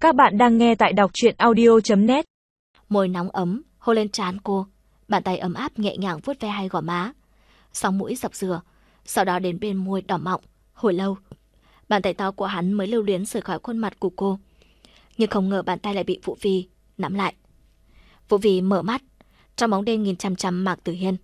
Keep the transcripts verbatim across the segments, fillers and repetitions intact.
Các bạn đang nghe tại đọc truyện audio chấm net. Môi nóng ấm hôn lên trán cô, bàn tay ấm áp nhẹ nhàng vuốt ve hai gò má, sóng mũi dọc dừa, sau đó đến bên môi đỏ mọng. Hồi lâu, bàn tay to của hắn mới lưu luyến rời khỏi khuôn mặt của cô, nhưng không ngờ bàn tay lại bị Vũ Vi nắm lại. Vũ Vi mở mắt, trong bóng đêm nhìn chằm chằm Mạc Tử Hiên.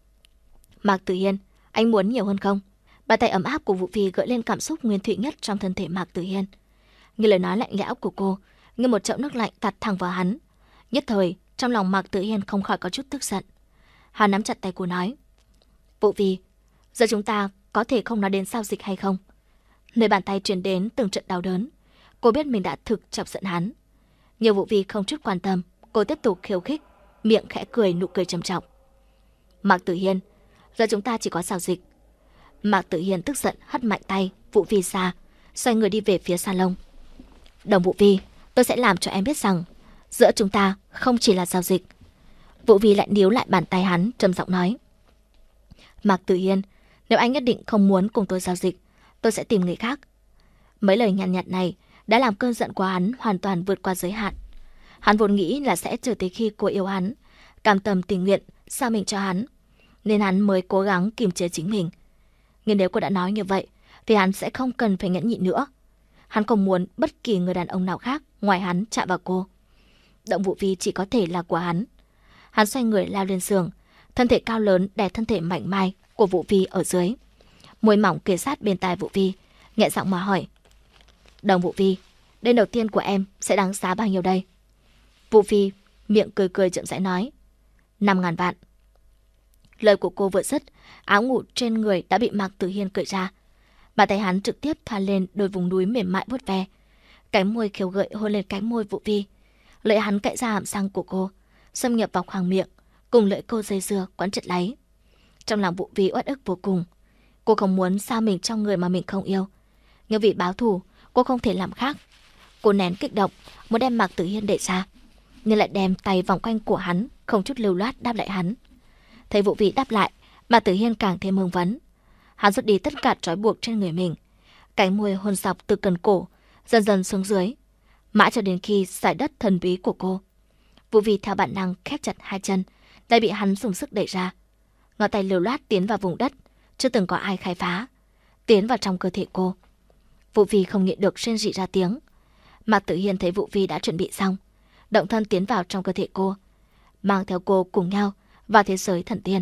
Mạc Tử Hiên, anh muốn nhiều hơn không? Bàn tay ấm áp của Vũ Vi gợi lên cảm xúc nguyên thủy nhất trong thân thể Mạc Tử Hiên. Như lời nói lạnh lẽo của cô, như một chậu nước lạnh tạt thẳng vào hắn. Nhất thời, trong lòng Mạc Tử Hiên không khỏi có chút tức giận. Hắn nắm chặt tay cô nói: Vũ Vi, giờ chúng ta có thể không nói đến giao dịch hay không? Nơi bàn tay truyền đến từng trận đau đớn. Cô biết mình đã thực chọc giận hắn. Nhưng Vũ Vi không chút quan tâm, cô tiếp tục khiêu khích, miệng khẽ cười, nụ cười trầm trọng. Mạc Tử Hiên, giờ chúng ta chỉ có giao dịch. Mạc Tử Hiên tức giận hất mạnh tay Vũ Vi ra, xoay người đi về phía salon. Đồng Vũ Vi, tôi sẽ làm cho em biết rằng giữa chúng ta không chỉ là giao dịch. Vũ Vi lại níu lại bàn tay hắn, trầm giọng nói: Mạc Tử Hiên, nếu anh nhất định không muốn cùng tôi giao dịch, tôi sẽ tìm người khác. Mấy lời nhàn nhạt này đã làm cơn giận của hắn hoàn toàn vượt qua giới hạn. Hắn vốn nghĩ là sẽ chờ tới khi cô yêu hắn, cam tâm tình nguyện giao mình cho hắn, nên hắn mới cố gắng kiềm chế chính mình. Nhưng nếu cô đã nói như vậy, thì hắn sẽ không cần phải nhẫn nhịn nữa. Hắn không muốn bất kỳ người đàn ông nào khác ngoài hắn chạm vào cô. Động Vũ Vi chỉ có thể là của hắn. Hắn xoay người lao lên giường, thân thể cao lớn đè thân thể mảnh mai của Vũ Vi ở dưới. Môi mỏng kề sát bên tai Vũ Vi, nhẹ giọng mà hỏi: Đồng Vũ Vi, đêm đầu tiên của em sẽ đáng giá bao nhiêu đây? Vũ Vi miệng cười cười chậm rãi nói: Năm ngàn vạn. Lời của cô vừa dứt, áo ngủ trên người đã bị Mạc Tử Hiên cởi ra. Bàn tay hắn trực tiếp thoa lên đôi vùng núi mềm mại vuốt ve. Cánh môi khiêu gợi hôn lên cánh môi Vũ Vi. Lưỡi hắn cạy ra hàm răng của cô, xâm nhập vào khoang miệng, cùng lưỡi cô dây dưa quấn chặt lấy. Trong lòng Vũ Vi uất ức vô cùng. Cô không muốn giao mình cho người mà mình không yêu, nhưng vì báo thù, cô không thể làm khác. Cô nén kích động, muốn đem Mạc Tử Hiên đẩy ra, nhưng lại đem tay vòng quanh cổ hắn, không chút lưu loát đáp lại hắn. Thấy Vũ Vi đáp lại, Mạc Tử Hiên càng thêm hưng phấn. Hắn rút đi tất cả trói buộc trên người mình, cánh môi hôn dọc từ cần cổ dần dần xuống dưới, mãi cho đến khi giải đất thần bí của cô. Vũ Vi theo bản năng khép chặt hai chân, lại bị hắn dùng sức đẩy ra. Ngón tay lưu loát tiến vào vùng đất chưa từng có ai khai phá, tiến vào trong cơ thể cô. Vũ Vi không nhịn được rên rỉ ra tiếng. Mạc Tử Hiên thấy Vũ Vi đã chuẩn bị xong, động thân tiến vào trong cơ thể cô, mang theo cô cùng nhau vào thế giới thần tiên.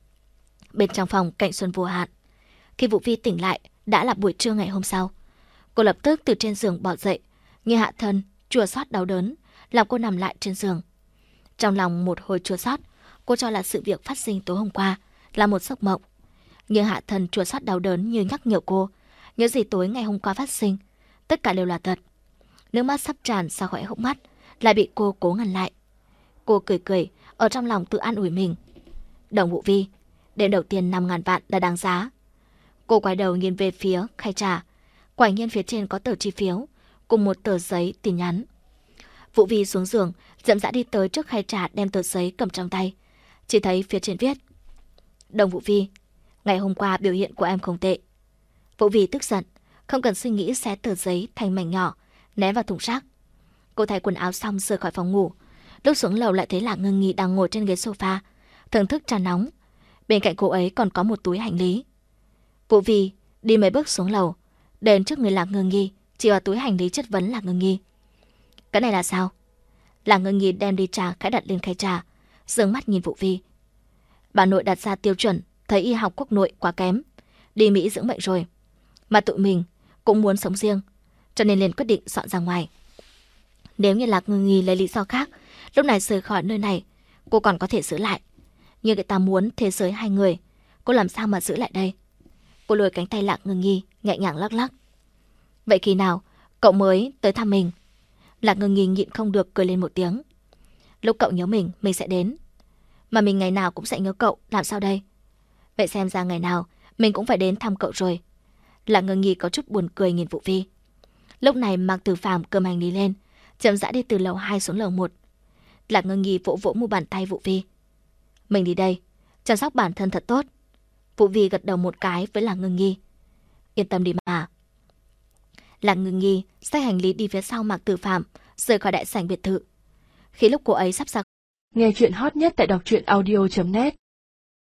Bên trong phòng cảnh xuân vô hạn. Khi Vũ Vi tỉnh lại đã là buổi trưa ngày hôm sau. Cô lập tức từ trên giường bỏ dậy, nhưng hạ thân chua xót đau đớn làm cô nằm lại trên giường. Trong lòng một hồi chua xót, cô cho là sự việc phát sinh tối hôm qua là một giấc mộng. Nhưng hạ thân chua xót đau đớn như nhắc nhở cô, những gì tối ngày hôm qua phát sinh, tất cả đều là thật. Nước mắt sắp tràn ra khỏi hốc mắt, lại bị cô cố ngăn lại. Cô cười cười, ở trong lòng tự an ủi mình. Đồng Vũ Vi, đêm đầu tiên năm ngàn vạn là đáng giá. Cô quay đầu nhìn về phía khay trà, quả nhiên phía trên có tờ chi phiếu cùng một tờ giấy tin nhắn. Vũ Vi xuống giường, dậm dã đi tới trước khay trà, đem tờ giấy cầm trong tay. Chỉ thấy phía trên viết: Đồng Vũ Vi, ngày hôm qua biểu hiện của em không tệ. Vũ Vi tức giận, không cần suy nghĩ xé tờ giấy thành mảnh nhỏ, ném vào thùng rác. Cô thay quần áo xong rời khỏi phòng ngủ. Lúc xuống lầu lại thấy Lạc Ngưng Nghi đang ngồi trên ghế sofa, thưởng thức trà nóng. Bên cạnh cô ấy còn có một túi hành lý. Vũ Vi đi mấy bước xuống lầu, đến trước người Lạc Ngưng Nghi, chỉ vào túi hành lý chất vấn Lạc Ngưng Nghi: Cái này là sao? Lạc Ngưng Nghi đem đi trà khẽ đặt lên khay trà, dương mắt nhìn Vũ Vi. Bà nội đặt ra tiêu chuẩn, thấy y học quốc nội quá kém, đi Mỹ dưỡng bệnh rồi, mà tụi mình cũng muốn sống riêng, cho nên liền quyết định dọn ra ngoài. Nếu như Lạc Ngưng Nghi lấy lý do khác, lúc này rời khỏi nơi này, cô còn có thể giữ lại. Nhưng người ta muốn thế giới hai người, cô làm sao mà giữ lại đây? Cô lôi cánh tay Lạc Ngưng Nghi, nhẹ nhàng lắc lắc. Vậy khi nào cậu mới tới thăm mình? Lạc Ngưng Nghi nhịn không được cười lên một tiếng. Lúc cậu nhớ mình, mình sẽ đến. Mà mình ngày nào cũng sẽ nhớ cậu, làm sao đây? Vậy xem ra ngày nào mình cũng phải đến thăm cậu rồi. Lạc Ngưng Nghi có chút buồn cười nhìn Vũ Vi. Lúc này Mạc Tử Phàm cầm hành lý lên, chậm rãi đi từ lầu hai xuống lầu một. Lạc Ngưng Nghi vỗ vỗ mu bàn tay Vũ Vi. Mình đi đây, chăm sóc bản thân thật tốt. Vũ Vi gật đầu một cái với Lạc Ngưng Nghi. Yên tâm đi mà. Lạc Ngưng Nghi xách hành lý đi phía sau Mạc Tử Phàm, rời khỏi đại sảnh biệt thự. Khi lúc cô ấy sắp ra, Nghe chuyện hot nhất tại đọc truyện audio chấm net.